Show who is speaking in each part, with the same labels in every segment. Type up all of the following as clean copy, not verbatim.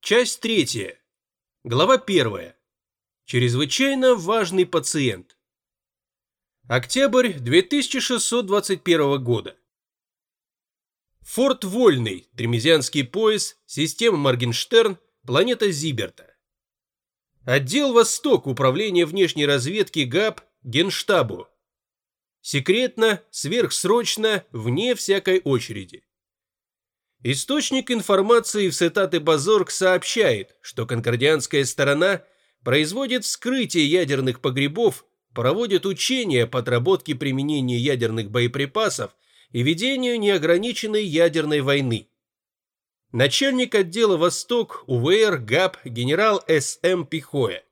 Speaker 1: Часть 3. Глава 1. Чрезвычайно важный пациент. Октябрь 2621 года. Форт Вольный, Тремезианский пояс, система Моргенштерн, планета Зиберта. Отдел Восток, Управление внешней разведки ГАП, Генштабу. Секретно, сверхсрочно, вне всякой очереди. Источник информации в Сетат-и-Базорг сообщает, что конкордианская сторона производит вскрытие ядерных погребов, проводит учения по отработке применения ядерных боеприпасов и ведению неограниченной ядерной войны. Начальник отдела Восток УВР ГАП генерал С.М. Пихоя.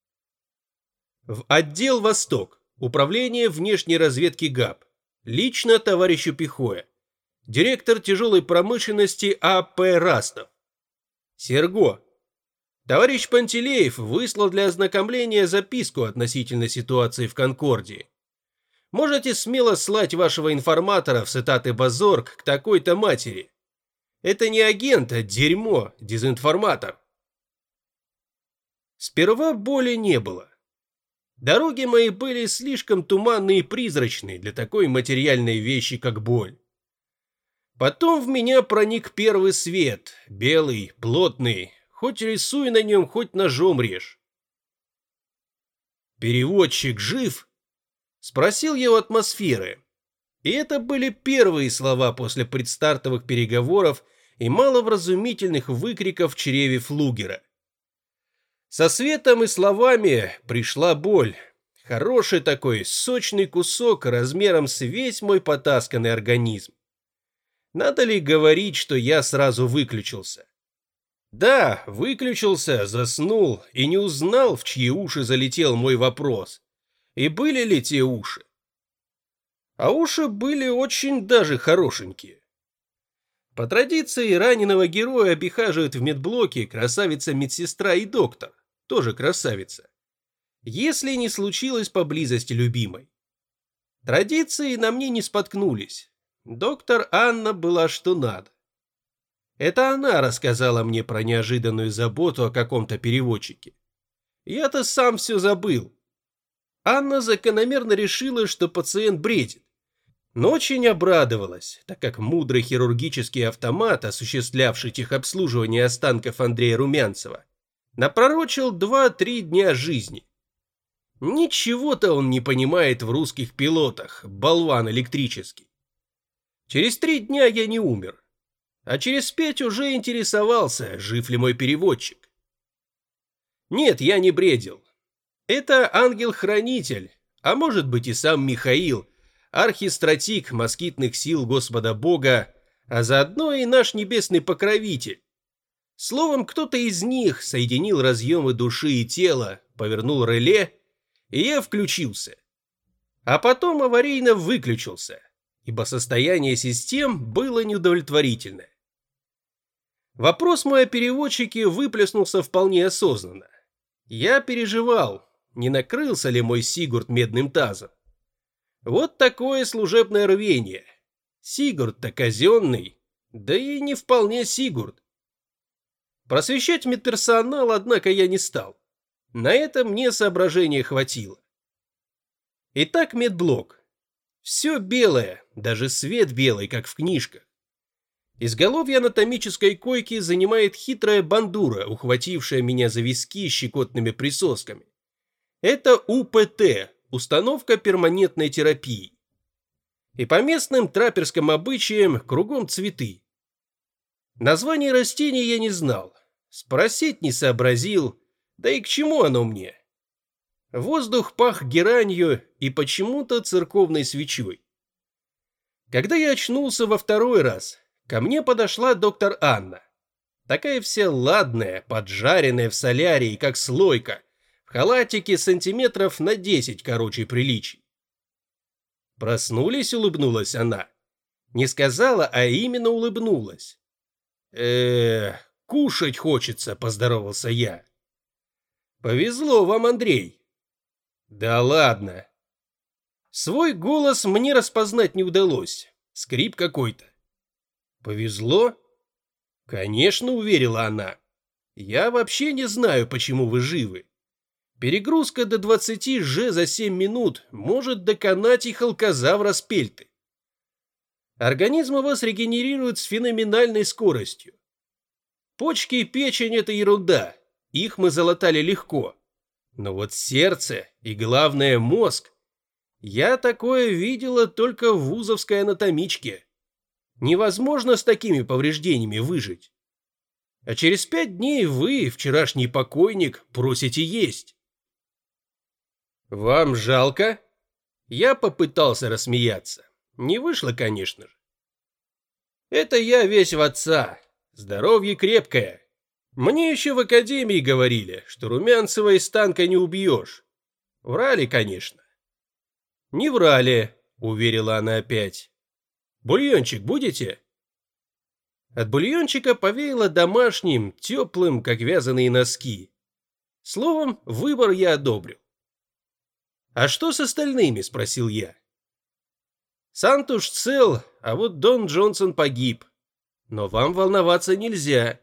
Speaker 1: В отдел Восток, Управление внешней разведки ГАП, лично товарищу Пихоя. Директор тяжелой промышленности А.П. Растов. Серго. Товарищ Пантелеев выслал для ознакомления записку относительно ситуации в Конкордии. Можете смело слать вашего информатора в Сетат-и-Базорг к такой-то матери. Это не агент, а дерьмо, дезинформатор. Сперва боли не было. Дороги мои были слишком туманные и призрачные для такой материальной вещи, как боль. Потом в меня проник первый свет, белый, плотный, хоть рисуй на нем, хоть ножом режь. «Переводчик жив?» — спросил я у атмосферы. И это были первые слова после предстартовых переговоров и маловразумительных выкриков в чреве флугера. Со светом и словами пришла боль. Хороший такой, сочный кусок размером с весь мой потасканный организм. Надо ли говорить, что я сразу выключился? Да, выключился, заснул и не узнал, в чьи уши залетел мой вопрос. И были ли те уши? А уши были очень даже хорошенькие. По традиции раненого героя обихаживают в медблоке красавица-медсестра и доктор, тоже красавица, если не случилось поблизости любимой. Традиции на мне не споткнулись. Доктор Анна была что надо. Это она рассказала мне про неожиданную заботу о каком-то переводчике. Я-то сам все забыл. Анна закономерно решила, что пациент бредит, но очень обрадовалась, так как мудрый хирургический автомат, осуществлявший техобслуживание останков Андрея Румянцева, напророчил 2-3 дня жизни. Ничего-то он не понимает в русских пилотах, болван электрический. Через 3 дня я не умер, а через 5 уже интересовался, жив ли мой переводчик. Нет, я не бредил. Это ангел-хранитель, а может быть и сам Михаил, архистратиг москитных сил Господа Бога, а заодно и наш небесный покровитель. Словом, кто-то из них соединил разъемы души и тела, повернул реле, и я включился. А потом аварийно выключился, ибо состояние систем было неудовлетворительное. Вопрос мой о переводчике выплеснулся вполне осознанно. Я переживал, не накрылся ли мой Сигурд медным тазом. Вот такое служебное рвение. Сигурд-то казенный, да и не вполне Сигурд. Просвещать медперсонал, однако, я не стал. На это мне соображения хватило. Итак, медблок. Все белое, даже свет белый, как в книжках. Изголовье анатомической койки занимает хитрая бандура, ухватившая меня за виски щекотными присосками. Это УПТ, установка перманентной терапии. И по местным трапперским обычаям кругом цветы. Название растений я не знал, спросить не сообразил, да и к чему оно мне? Воздух пах геранью и почему-то церковной свечой. Когда я очнулся во второй раз, ко мне подошла доктор Анна. Такая вся ладная, поджаренная в солярии, как слойка, в халатике сантиметров на 10 короче приличий. Проснулись, улыбнулась она. Не сказала, а именно улыбнулась. Кушать хочется, поздоровался я. Повезло вам, Андрей. Да ладно. Свой голос мне распознать не удалось. Скрип какой-то. Повезло? Конечно, уверила она. Я вообще не знаю, почему вы живы. Перегрузка до 20 Ж за 7 минут может доконать и халкозавра спельты. Организм у вас регенерирует с феноменальной скоростью. Почки и печень – это ерунда, их мы залатали легко. Но вот сердце и, главное, мозг. Я такое видела только в вузовской анатомичке. Невозможно с такими повреждениями выжить. А через 5 дней вы, вчерашний покойник, просите есть. Вам жалко? Я попытался рассмеяться. Не вышло, конечно же. Это я весь в отца. Здоровье крепкое. Мне еще в академии говорили, что Румянцева из танка не убьешь. Врали, конечно. Не врали, уверила она опять. Бульончик будете? От бульончика повеяло домашним, теплым, как вязаные носки. Словом, выбор я одобрил. «А что с остальными?» – спросил я. «Сантуш цел, а вот Дон Джонсон погиб. Но вам волноваться нельзя».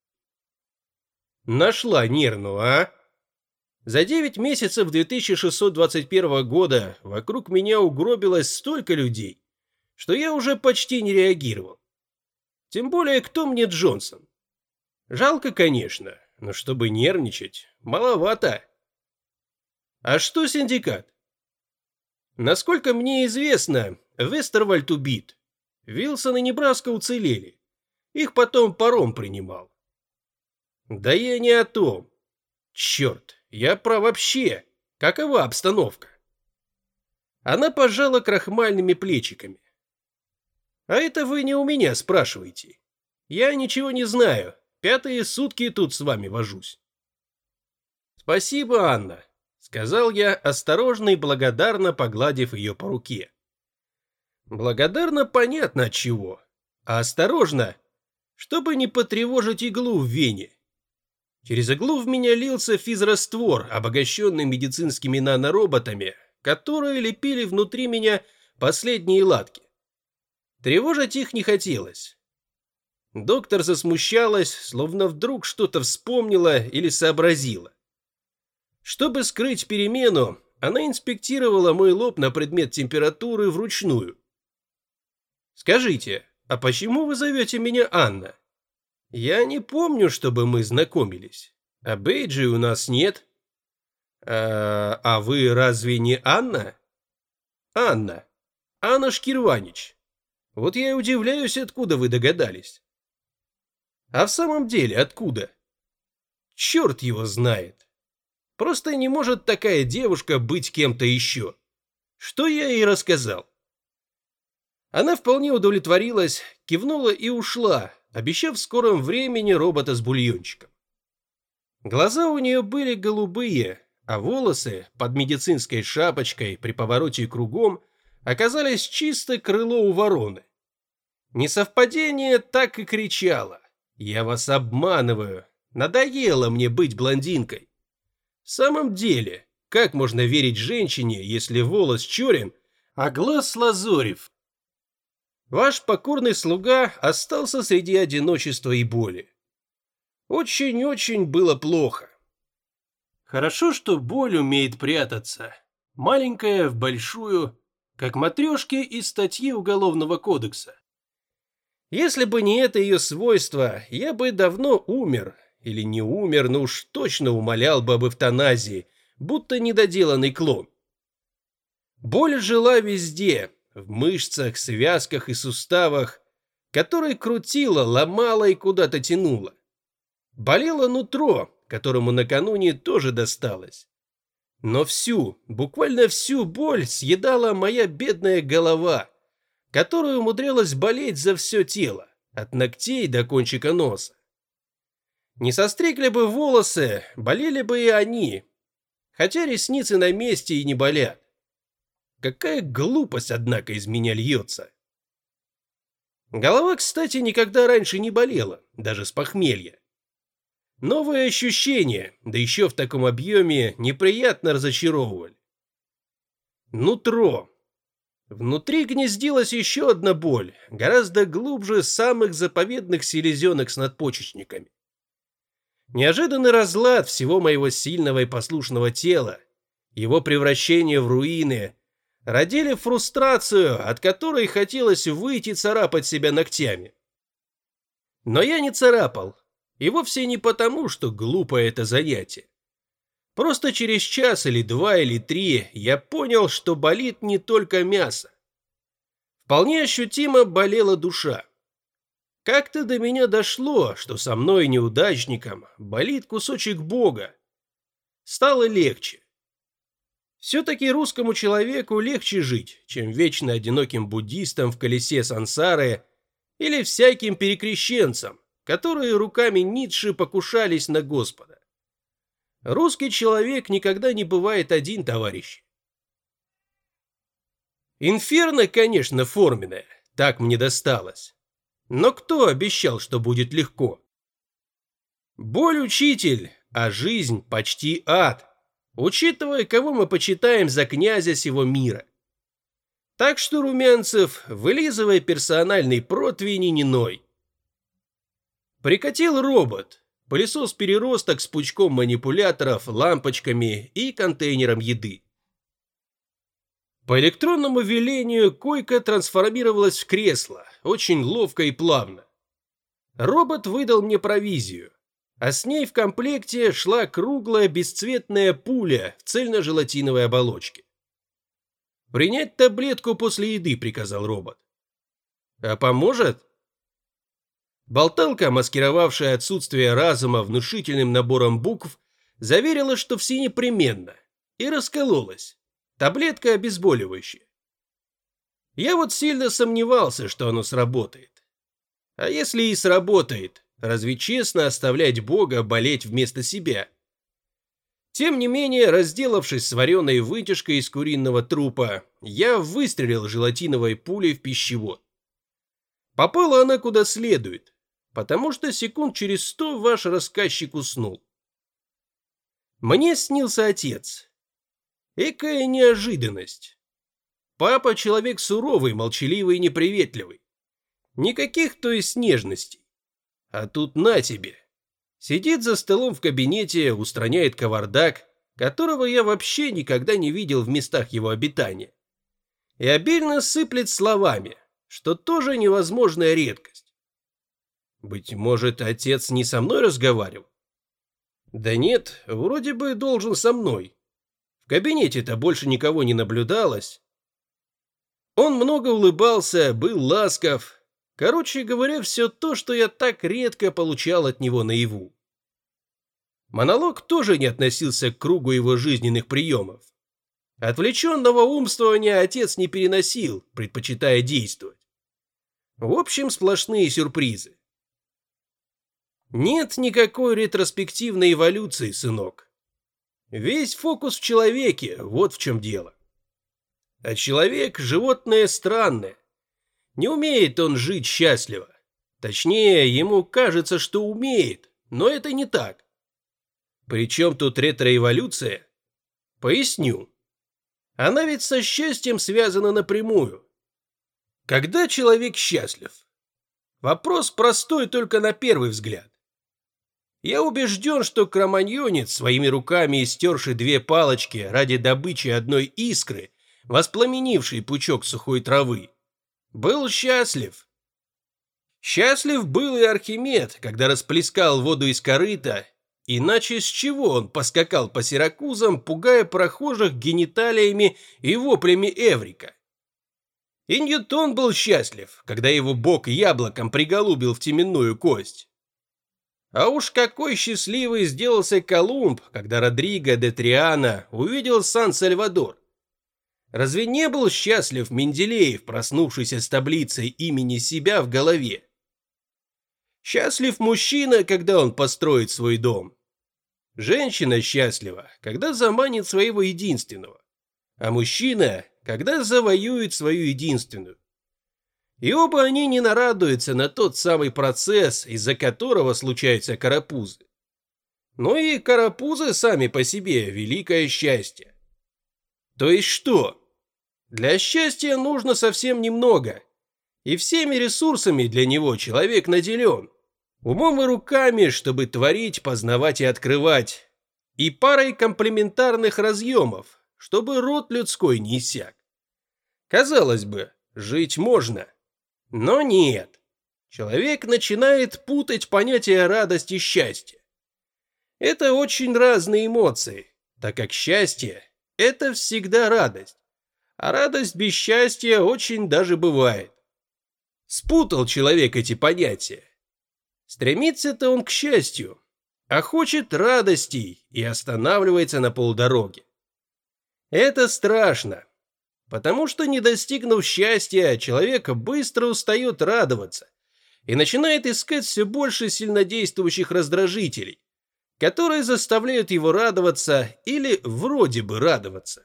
Speaker 1: Нашла нервную, а? За 9 месяцев 2621 года вокруг меня угробилось столько людей, что я уже почти не реагировал. Тем более, кто мне Джонсон? Жалко, конечно, но чтобы нервничать, маловато. А что синдикат? Насколько мне известно, Вестервальд убит. Вилсон и Небраска уцелели. Их потом паром принимал. Да я не о том. Черт, я про вообще. Какова обстановка? Она пожала крахмальными плечиками. А это вы не у меня спрашиваете. Я ничего не знаю. 5-е сутки тут с вами вожусь. Спасибо, Анна, сказал я, осторожно и благодарно погладив ее по руке. Благодарно понятно от чего, а осторожно, чтобы не потревожить иглу в вене. Через иглу в меня лился физраствор, обогащенный медицинскими нанороботами, которые лепили внутри меня последние латки. Тревожить их не хотелось. Доктор засмущалась, словно вдруг что-то вспомнила или сообразила. Чтобы скрыть перемену, она инспектировала мой лоб на предмет температуры вручную. «Скажите, а почему вы зовете меня Анна? Я не помню, чтобы мы знакомились. А бейджи у нас нет». А вы разве не Анна?» «Анна. Анна Шкирванич. Вот я и удивляюсь, откуда вы догадались». «А в самом деле откуда?» «Черт его знает. Просто не может такая девушка быть кем-то еще. Что я ей рассказал?» Она вполне удовлетворилась, кивнула и ушла, обещав в скором времени робота с бульончиком. Глаза у нее были голубые, а волосы под медицинской шапочкой при повороте кругом оказались чисто крыло у вороны. Несовпадение так и кричало: «Я вас обманываю, надоело мне быть блондинкой». В самом деле, как можно верить женщине, если волос черен, а глаз лазорев? Ваш покорный слуга остался среди одиночества и боли. Очень-очень было плохо. Хорошо, что боль умеет прятаться. Маленькая в большую, как матрешки из статьи Уголовного кодекса. Если бы не это ее свойство, я бы давно умер. Или не умер, но уж точно умолял бы об эвтаназии, будто недоделанный клон. Боль жила везде. В мышцах, связках и суставах, которые крутило, ломало и куда-то тянуло. Болело нутро, которому накануне тоже досталось. Но всю, буквально всю боль съедала моя бедная голова, которая умудрялась болеть за все тело, от ногтей до кончика носа. Не состригли бы волосы, болели бы и они, хотя ресницы на месте и не болят. Какая глупость, однако, из меня льется. Голова, кстати, никогда раньше не болела, даже с похмелья. Новые ощущения, да еще в таком объеме, неприятно разочаровывали. Нутро. Внутри гнездилась еще одна боль, гораздо глубже самых заповедных селезенок с надпочечниками. Неожиданный разлад всего моего сильного и послушного тела, его превращение в руины, родили фрустрацию, от которой хотелось выйти царапать себя ногтями. Но я не царапал, и вовсе не потому, что глупо это занятие. Просто через час или 2 или 3 я понял, что болит не только мясо. Вполне ощутимо болела душа. Как-то до меня дошло, что со мной, неудачником, болит кусочек Бога. Стало легче. Все-таки русскому человеку легче жить, чем вечно одиноким буддистам в колесе сансары или всяким перекрещенцам, которые руками Ницше покушались на Господа. Русский человек никогда не бывает один, товарищи. Инферно, конечно, форменное, так мне досталось. Но кто обещал, что будет легко? Боль учитель, а жизнь почти ад, учитывая, кого мы почитаем за князя сего мира. Так что, Румянцев, вылизывай персональный противень и не ной. Прикатил робот, пылесос-переросток с пучком манипуляторов, лампочками и контейнером еды. По электронному велению койка трансформировалась в кресло, очень ловко и плавно. Робот выдал мне провизию, а с ней в комплекте шла круглая бесцветная пуля в цельно-желатиновой оболочке. «Принять таблетку после еды», — приказал робот. «А поможет?» Болталка, маскировавшая отсутствие разума внушительным набором букв, заверила, что все непременно, и раскололась. Таблетка обезболивающая. Я вот сильно сомневался, что оно сработает. А если и сработает, разве честно оставлять Бога болеть вместо себя? Тем не менее, разделавшись с вареной вытяжкой из куриного трупа, я выстрелил желатиновой пулей в пищевод. Попала она куда следует, потому что секунд через 100 ваш рассказчик уснул. Мне снился отец. Экая неожиданность. Папа человек суровый, молчаливый и неприветливый. Никаких, то есть, нежностей. А тут на тебе. Сидит за столом в кабинете, устраняет кавардак, которого я вообще никогда не видел в местах его обитания. И обильно сыплет словами, что тоже невозможная редкость. Быть может, отец не со мной разговаривал? Да нет, вроде бы должен со мной. В кабинете-то больше никого не наблюдалось. Он много улыбался, был ласков. Короче говоря, все то, что я так редко получал от него наяву. Монолог тоже не относился к кругу его жизненных приемов. Отвлеченного умствования отец не переносил, предпочитая действовать. В общем, сплошные сюрпризы. Нет никакой ретроспективной эволюции, сынок. Весь фокус в человеке, вот в чем дело. А человек – животное странное. Не умеет он жить счастливо. Точнее, ему кажется, что умеет, но это не так. Причем тут ретроэволюция? Поясню. Она ведь со счастьем связана напрямую. Когда человек счастлив? Вопрос простой только на первый взгляд. Я убежден, что кроманьонец, своими руками истерший 2 палочки ради добычи одной искры, воспламенивший пучок сухой травы, был счастлив. Счастлив был и Архимед, когда расплескал воду из корыта, иначе с чего он поскакал по Сиракузам, пугая прохожих гениталиями и воплями Эврика. И Ньютон был счастлив, когда его бог яблоком приголубил в теменную кость. А уж какой счастливый сделался Колумб, когда Родриго де Триана увидел Сан-Сальвадор. Разве не был счастлив Менделеев, проснувшийся с таблицей имени себя в голове? Счастлив мужчина, когда он построит свой дом. Женщина счастлива, когда заманит своего единственного. А мужчина, когда завоюет свою единственную. И оба они не нарадуются на тот самый процесс, из-за которого случаются карапузы. Но и карапузы сами по себе великое счастье. То есть что? Для счастья нужно совсем немного, и всеми ресурсами для него человек наделен. умом и руками, чтобы творить, познавать и открывать, и парой комплементарных разъемов, чтобы род людской не иссяк. Казалось бы, жить можно, но нет. Человек начинает путать понятия радости и счастья. Это очень разные эмоции, так как счастье – это всегда радость, а радость без счастья очень даже бывает. Спутал человек эти понятия. Стремится-то он к счастью, а хочет радостей и останавливается на полдороги. Это страшно, потому что, не достигнув счастья, человек быстро устает радоваться и начинает искать все больше сильнодействующих раздражителей, которые заставляют его радоваться или вроде бы радоваться.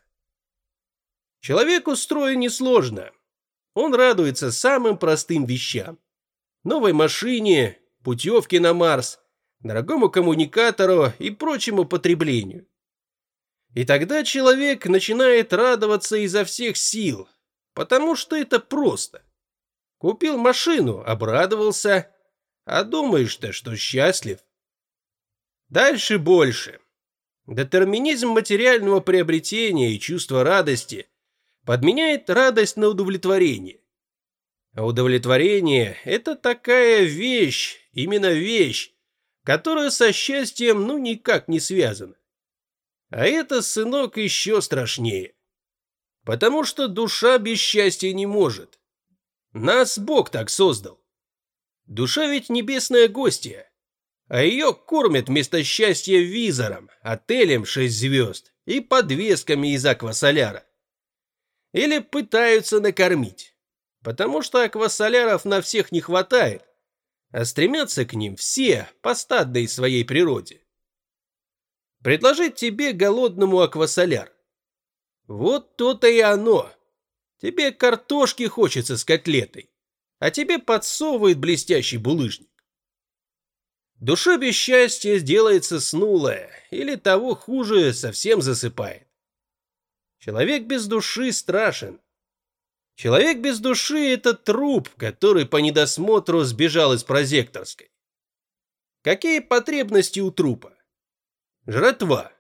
Speaker 1: Человек устроен несложно. Он радуется самым простым вещам: новой машине, путевке на Марс, дорогому коммуникатору и прочему потреблению. И тогда человек начинает радоваться изо всех сил, потому что это просто. Купил машину, обрадовался, а думаешь-то, что счастлив. Дальше больше. Детерминизм материального приобретения и чувство радости подменяет радость на удовлетворение. А удовлетворение – это такая вещь, именно вещь, которая со счастьем никак не связана. А это, сынок, еще страшнее. Потому что душа без счастья не может. Нас Бог так создал. Душа ведь небесная гостья, а ее кормят вместо счастья визором, отелем 6 звезд и подвесками из аквасоляра. Или пытаются накормить, потому что аквасоляров на всех не хватает, а стремятся к ним все по стадной своей природе. Предложить тебе голодному аквасоляр. Вот то-то и оно. Тебе картошки хочется с котлетой, а тебе подсовывает блестящий булыжник. Душа без счастья сделается снулая, или того хуже, совсем засыпает. Человек без души страшен. Человек без души – это труп, который по недосмотру сбежал из прозекторской. Какие потребности у трупа? Жратва.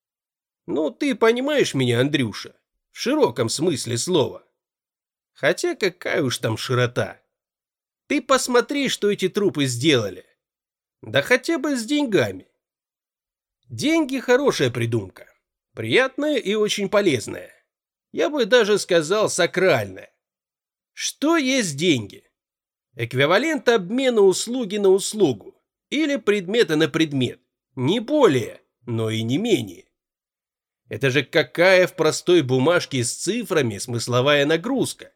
Speaker 1: Ты понимаешь меня, Андрюша, в широком смысле слова. Хотя какая уж там широта. Ты посмотри, что эти трупы сделали. Да хотя бы с деньгами. Деньги – хорошая придумка. Приятная и очень полезная. Я бы даже сказал, сакральная. Что есть деньги? Эквивалент обмена услуги на услугу или предмета на предмет. Не более, но и не менее. Это же какая в простой бумажке с цифрами смысловая нагрузка.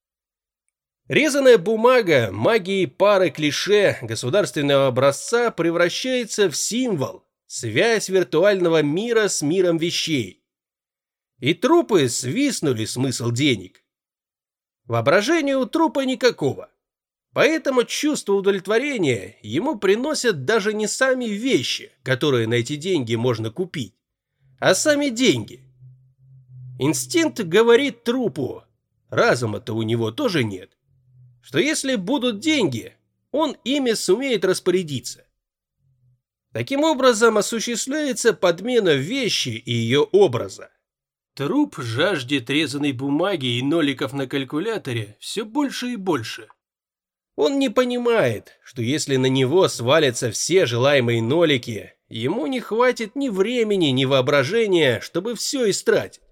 Speaker 1: Резаная бумага магией пары клише государственного образца превращается в символ, связь виртуального мира с миром вещей. И трупы свистнули смысл денег. Воображения у трупа никакого. Поэтому чувство удовлетворения ему приносят даже не сами вещи, которые на эти деньги можно купить, а сами деньги. Инстинкт говорит трупу, разума-то у него тоже нет, что если будут деньги, он ими сумеет распорядиться. Таким образом осуществляется подмена вещи и ее образа. Труп жаждет резаной бумаги и ноликов на калькуляторе все больше и больше. Он не понимает, что если на него свалятся все желаемые нолики, ему не хватит ни времени, ни воображения, чтобы все истратить.